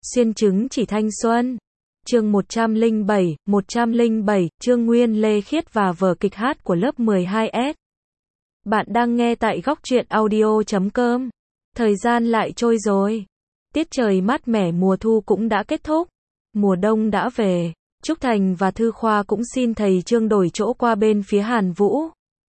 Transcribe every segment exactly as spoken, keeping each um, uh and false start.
Xuyên chứng chỉ thanh xuân. Chương một trăm lẻ bảy, một trăm lẻ bảy, Trương Nguyên, Lê Khiết và vở kịch hát của lớp mười hai S. Bạn đang nghe tại góc truyện audio chấm com. Thời gian lại trôi rồi. Tiết trời mát mẻ mùa thu cũng đã kết thúc. Mùa đông đã về. Trúc Thành và Thư Khoa cũng xin thầy Trương đổi chỗ qua bên phía Hàn Vũ,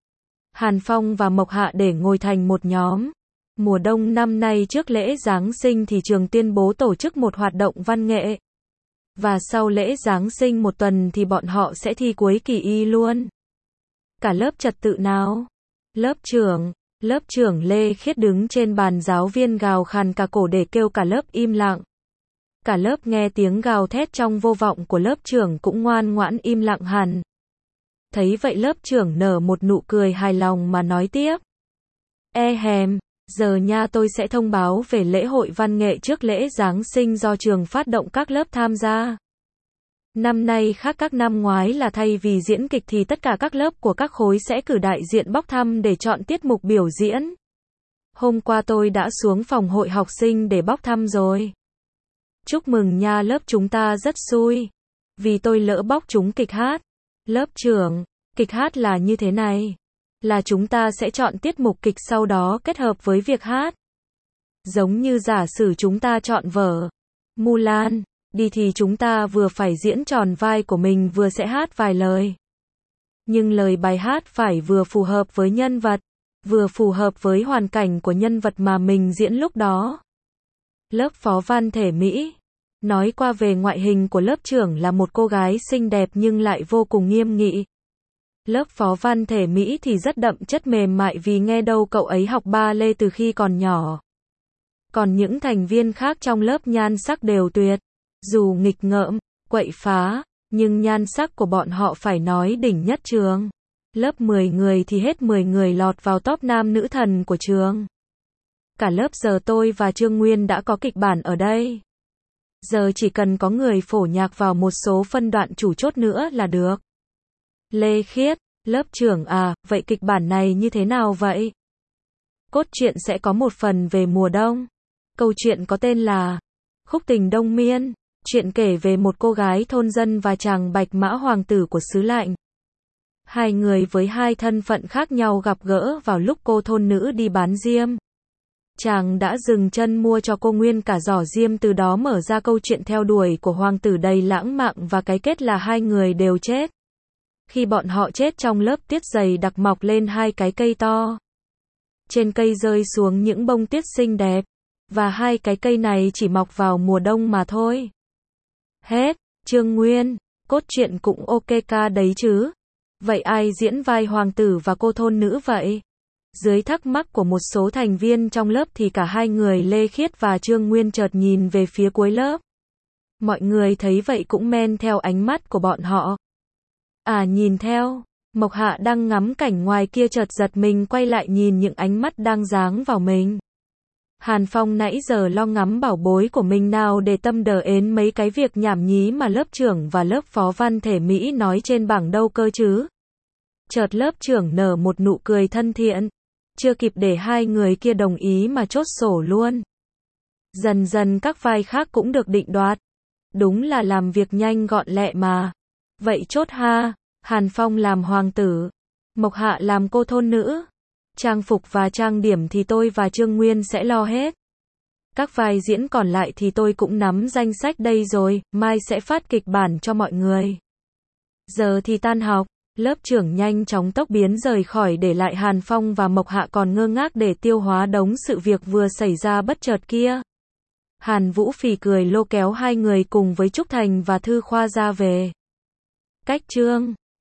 Hàn Phong và Mộc Hạ để ngồi thành một nhóm. Mùa đông năm nay trước lễ Giáng sinh thì trường tuyên bố tổ chức một hoạt động văn nghệ. Và sau lễ Giáng sinh một tuần thì bọn họ sẽ thi cuối kỳ y luôn. Cả lớp trật tự nào. Lớp trưởng, lớp trưởng Lê Khiết đứng trên bàn giáo viên gào khàn cả cổ để kêu cả lớp im lặng. Cả lớp nghe tiếng gào thét trong vô vọng của lớp trưởng cũng ngoan ngoãn im lặng hẳn. Thấy vậy lớp trưởng nở một nụ cười hài lòng mà nói tiếp. E hèm, giờ nha tôi sẽ thông báo về lễ hội văn nghệ trước lễ Giáng sinh do trường phát động các lớp tham gia. Năm nay khác các năm ngoái là thay vì diễn kịch thì tất cả các lớp của các khối sẽ cử đại diện bốc thăm để chọn tiết mục biểu diễn. Hôm qua tôi đã xuống phòng hội học sinh để bốc thăm rồi. Chúc mừng nha, lớp chúng ta rất xui. Vì tôi lỡ bốc trúng kịch hát. Lớp trưởng, kịch hát là như thế này. Là chúng ta sẽ chọn tiết mục kịch sau đó kết hợp với việc hát. Giống như giả sử chúng ta chọn vở Mulan đi thì chúng ta vừa phải diễn tròn vai của mình vừa sẽ hát vài lời. Nhưng lời bài hát phải vừa phù hợp với nhân vật, vừa phù hợp với hoàn cảnh của nhân vật mà mình diễn lúc đó. Lớp phó văn thể Mỹ nói qua về ngoại hình của lớp trưởng là một cô gái xinh đẹp nhưng lại vô cùng nghiêm nghị. Lớp phó văn thể Mỹ thì rất đậm chất mềm mại vì nghe đâu cậu ấy học ba lê từ khi còn nhỏ. Còn những thành viên khác trong lớp nhan sắc đều tuyệt. Dù nghịch ngợm, quậy phá, nhưng nhan sắc của bọn họ phải nói đỉnh nhất trường. Lớp mười người thì hết mười người lọt vào top nam nữ thần của trường. Cả lớp giờ tôi và Trương Nguyên đã có kịch bản ở đây. Giờ chỉ cần có người phổ nhạc vào một số phân đoạn chủ chốt nữa là được. Lê Khiết, lớp trưởng à, vậy kịch bản này như thế nào vậy? Cốt truyện sẽ có một phần về mùa đông. Câu chuyện có tên là Khúc tình Đông Miên. Chuyện kể về một cô gái thôn dân và chàng bạch mã hoàng tử của xứ lạnh. Hai người với hai thân phận khác nhau gặp gỡ vào lúc cô thôn nữ đi bán diêm. Chàng đã dừng chân mua cho cô nguyên cả giỏ diêm, từ đó mở ra câu chuyện theo đuổi của hoàng tử đầy lãng mạn và cái kết là hai người đều chết. Khi bọn họ chết trong lớp tuyết dày đặc mọc lên hai cái cây to. Trên cây rơi xuống những bông tuyết xinh đẹp. Và hai cái cây này chỉ mọc vào mùa đông mà thôi. Hết. Trương Nguyên, cốt truyện cũng ok ca đấy chứ. Vậy ai diễn vai hoàng tử và cô thôn nữ vậy? Dưới thắc mắc của một số thành viên trong lớp thì cả hai người Lê Khiết và Trương Nguyên chợt nhìn về phía cuối lớp. Mọi người thấy vậy cũng men theo ánh mắt của bọn họ. À, nhìn theo. Mộc Hạ đang ngắm cảnh ngoài kia chợt giật mình quay lại nhìn những ánh mắt đang giáng vào mình. Hàn Phong nãy giờ lo ngắm bảo bối của mình nào để tâm đờ ến mấy cái việc nhảm nhí mà lớp trưởng và lớp phó văn thể Mỹ nói trên bảng đâu cơ chứ. Chợt lớp trưởng nở một nụ cười thân thiện. Chưa kịp để hai người kia đồng ý mà chốt sổ luôn. Dần dần các vai khác cũng được định đoạt. Đúng là làm việc nhanh gọn lẹ mà. Vậy chốt ha. Hàn Phong làm hoàng tử. Mộc Hạ làm cô thôn nữ. Trang phục và trang điểm thì tôi và Trương Nguyên sẽ lo hết. Các vai diễn còn lại thì tôi cũng nắm danh sách đây rồi, mai sẽ phát kịch bản cho mọi người. Giờ thì tan học, lớp trưởng nhanh chóng tốc biến rời khỏi để lại Hàn Phong và Mộc Hạ còn ngơ ngác để tiêu hóa đống sự việc vừa xảy ra bất chợt kia. Hàn Vũ phì cười lôi kéo hai người cùng với Trúc Thành và Thư Khoa ra về. Cách chương